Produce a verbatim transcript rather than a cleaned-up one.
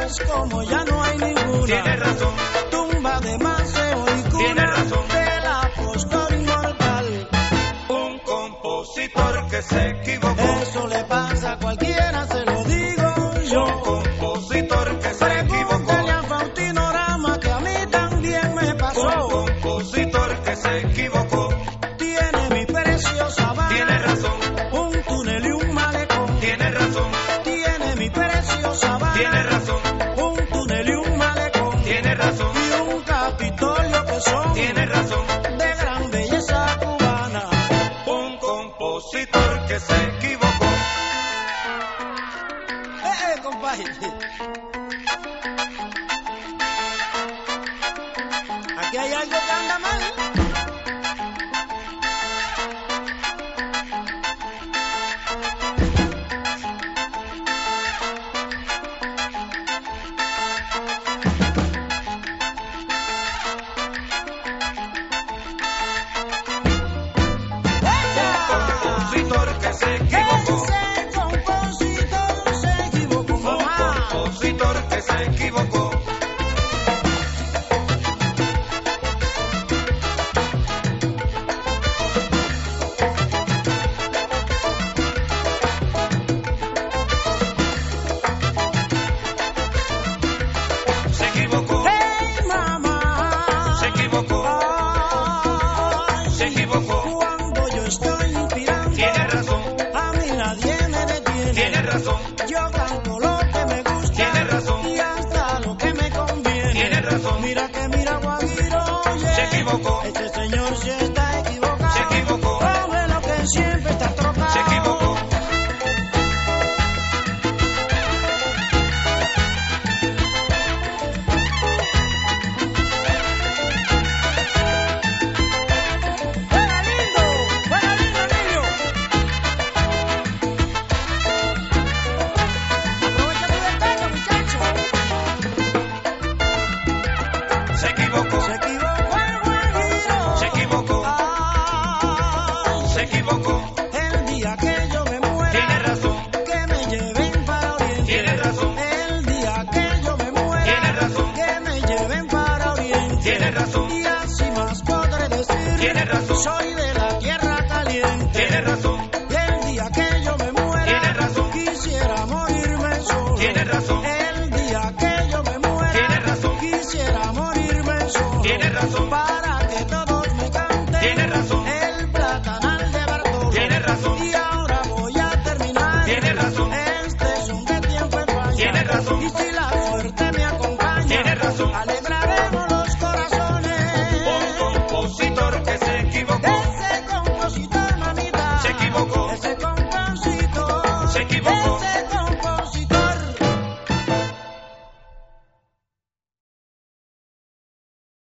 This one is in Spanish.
es como ya no hay ninguna. Tiene razón. Tumba de Maceo y cuna. Tiene razón. Del apóstol inmortal. Un compositor que se equivocó. Eso le pasa a cualquiera, se lo digo yo. Un compositor que se equivocó. Pregúntale a Faustino Rama que a mí también me pasó. Un compositor que se equivocó. Tiene mi preciosa Habana. Tiene razón. Un túnel y un malecón. Tiene razón. Tiene mi preciosa Habana. Tiene razón. Un túnel y un malecón. Tiene razón. Y un Capitolio que son Tiene razón. de gran belleza cubana. Un compositor que se equivocó. Eh, eh, compadre. Aquí hay algo que anda mal. Compositor que se equivocó. Ese compositor se equivocó. Un Mamá. compositor que se equivocó. Se equivocó. Hey, mamá. Se equivocó. Ay, Se equivocó. cuando yo estoy inspirando, Tiene razón. a mí nadie me detiene. Tiene razón. Yo canto lo que me gusta. Tiene razón. Y hasta lo que me conviene. Tiene razón. Mira que mira, Guajiro, oye. Se equivocó. Este señor sí está equivocado. Se equivocó. Come lo que siempre está trocado. Se equivocó. ¡Juega lindo! ¡Juega lindo, niño! Aprovecha tu descanso, muchacho. Se equivocó. Se equivocó el Guajiro. Se equivocó. Ay, Se equivocó. el día que yo me muera, Tiene razón. que me lleven para Oriente. Tiene razón. El día que yo me muera, Tiene razón. que me lleven para Oriente. Tiene razón. Y así más podré decir, Tiene razón. soy de la tierra caliente. Tiene razón. Y el día que yo me muera, Tiene razón. quisiera morirme solo. Tiene razón. El día que yo me muera, Tiene razón. quisiera morirme solo. Tiene razón. Para que todos me canten. Tiene razón. El platanal de Bartolo. Tiene razón. Y ahora voy a terminar. Tiene razón. Este son de tiempo en falla. Tiene razón. Y si la suerte me acompaña, Tiene razón. alegrar